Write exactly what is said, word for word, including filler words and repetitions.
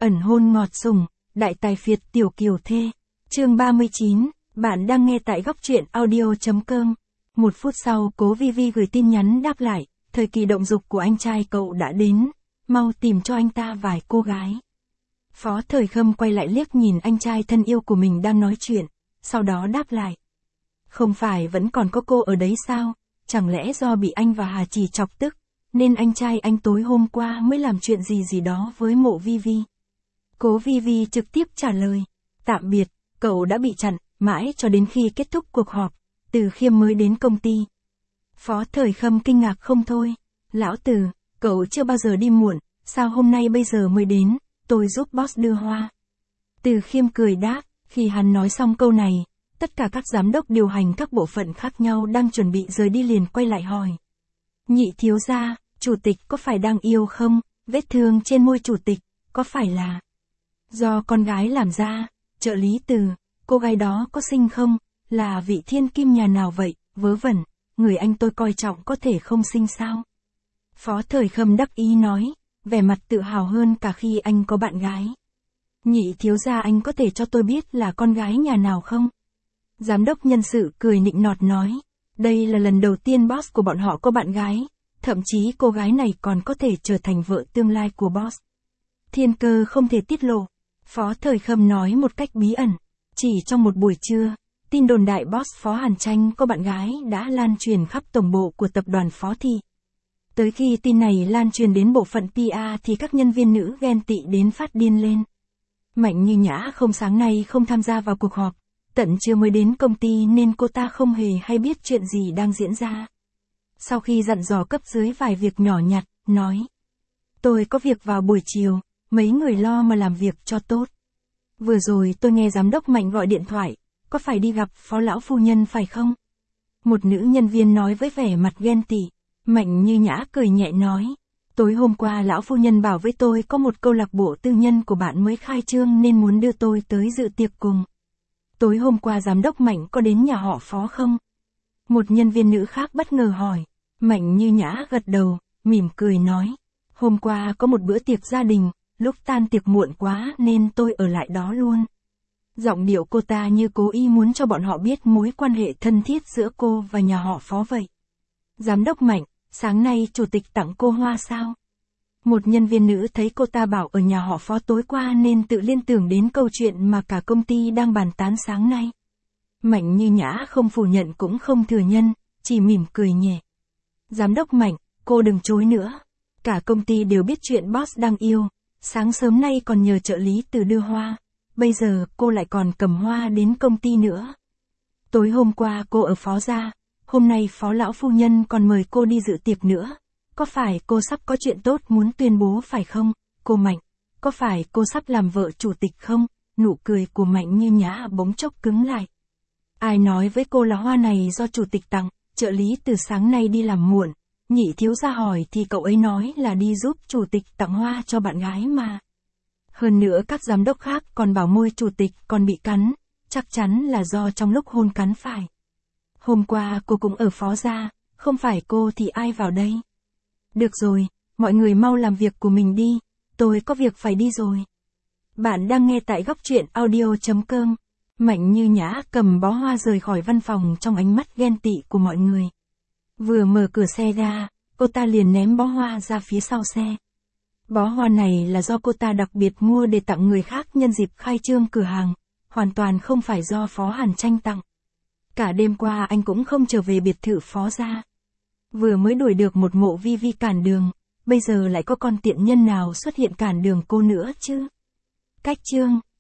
ẩn hôn ngọt sủng, đại tài phiệt tiểu kiều thê. Chương ba mươi chín, bạn đang nghe tại góc truyện audio.com. Một phút sau, Cố Vi Vi gửi tin nhắn đáp lại, thời kỳ động dục của anh trai cậu đã đến, mau tìm cho anh ta vài cô gái. Phó Thời Khâm quay lại liếc nhìn anh trai thân yêu của mình đang nói chuyện, sau đó đáp lại. Không phải vẫn còn có cô ở đấy sao, chẳng lẽ do bị anh và Hà Trì chọc tức, nên anh trai anh tối hôm qua mới làm chuyện gì gì đó với Mộ Vi Vi. Cố Vi Vi trực tiếp trả lời, tạm biệt, cậu đã bị chặn, mãi cho đến khi kết thúc cuộc họp, Từ Khiêm mới đến công ty. Phó Thời Khâm kinh ngạc không thôi, lão Từ, cậu chưa bao giờ đi muộn, sao hôm nay bây giờ mới đến, tôi giúp boss đưa hoa. Từ Khiêm cười đáp, khi hắn nói xong câu này, tất cả các giám đốc điều hành các bộ phận khác nhau đang chuẩn bị rời đi liền quay lại hỏi. Nhị thiếu gia, chủ tịch có phải đang yêu không, vết thương trên môi chủ tịch, có phải là do con gái làm ra? Trợ lý Từ, cô gái đó có xinh không, là vị thiên kim nhà nào vậy, vớ vẩn, người anh tôi coi trọng có thể không xinh sao? Phó Thời Khâm đắc ý nói, vẻ mặt tự hào hơn cả khi anh có bạn gái. Nhị thiếu gia, anh có thể cho tôi biết là con gái nhà nào không? Giám đốc nhân sự cười nịnh nọt nói, đây là lần đầu tiên boss của bọn họ có bạn gái, thậm chí cô gái này còn có thể trở thành vợ tương lai của boss. Thiên cơ không thể tiết lộ, Phó Thời Khâm nói một cách bí ẩn. Chỉ trong một buổi trưa, tin đồn đại boss Phó Hàn Tranh có bạn gái đã lan truyền khắp tổng bộ của tập đoàn Phó Thị. Tới khi tin này lan truyền đến bộ phận pê e thì các nhân viên nữ ghen tị đến phát điên lên. Mạnh Như Nhã không sáng nay không tham gia vào cuộc họp, tận trưa mới đến công ty nên cô ta không hề hay biết chuyện gì đang diễn ra. Sau khi dặn dò cấp dưới vài việc nhỏ nhặt, nói, tôi có việc vào buổi chiều, mấy người lo mà làm việc cho tốt. Vừa rồi tôi nghe giám đốc Mạnh gọi điện thoại, có phải đi gặp phó lão phu nhân phải không? Một nữ nhân viên nói với vẻ mặt ghen tị. Mạnh Như Nhã cười nhẹ nói, tối hôm qua lão phu nhân bảo với tôi có một câu lạc bộ tư nhân của bạn mới khai trương nên muốn đưa tôi tới dự tiệc cùng. Tối hôm qua giám đốc Mạnh có đến nhà họ Phó không? Một nhân viên nữ khác bất ngờ hỏi. Mạnh Như Nhã gật đầu, mỉm cười nói, hôm qua có một bữa tiệc gia đình, lúc tan tiệc muộn quá nên tôi ở lại đó luôn. Giọng điệu cô ta như cố ý muốn cho bọn họ biết mối quan hệ thân thiết giữa cô và nhà họ Phó vậy. Giám đốc Mạnh, sáng nay chủ tịch tặng cô hoa sao? Một nhân viên nữ thấy cô ta bảo ở nhà họ Phó tối qua nên tự liên tưởng đến câu chuyện mà cả công ty đang bàn tán sáng nay. Mạnh Như Nhã không phủ nhận cũng không thừa nhận, chỉ mỉm cười nhẹ. Giám đốc Mạnh, cô đừng chối nữa. Cả công ty đều biết chuyện boss đang yêu, sáng sớm nay còn nhờ trợ lý Từ đưa hoa, bây giờ cô lại còn cầm hoa đến công ty nữa. Tối hôm qua cô ở Phó gia, hôm nay Phó lão phu nhân còn mời cô đi dự tiệc nữa. Có phải cô sắp có chuyện tốt muốn tuyên bố phải không, cô Mạnh? Có phải cô sắp làm vợ chủ tịch không? Nụ cười của Mạnh Như Nhã bỗng chốc cứng lại. Ai nói với cô là hoa này do chủ tịch tặng, trợ lý Từ sáng nay đi làm muộn. Nhị thiếu gia hỏi thì cậu ấy nói là đi giúp chủ tịch tặng hoa cho bạn gái mà. Hơn nữa các giám đốc khác còn bảo môi chủ tịch còn bị cắn, chắc chắn là do trong lúc hôn cắn phải. Hôm qua cô cũng ở Phó gia, không phải cô thì ai vào đây? Được rồi, mọi người mau làm việc của mình đi, tôi có việc phải đi rồi. Bạn đang nghe tại góc truyện audio.com. Mạnh Như Nhã cầm bó hoa rời khỏi văn phòng trong ánh mắt ghen tị của mọi người. Vừa mở cửa xe ra, cô ta liền ném bó hoa ra phía sau xe. Bó hoa này là do cô ta đặc biệt mua để tặng người khác nhân dịp khai trương cửa hàng, hoàn toàn không phải do Phó Hàn Tranh tặng. Cả đêm qua anh cũng không trở về biệt thự Phó gia. Vừa mới đuổi được một Mộ Vi Vi cản đường, bây giờ lại có con tiện nhân nào xuất hiện cản đường cô nữa chứ? Cách chương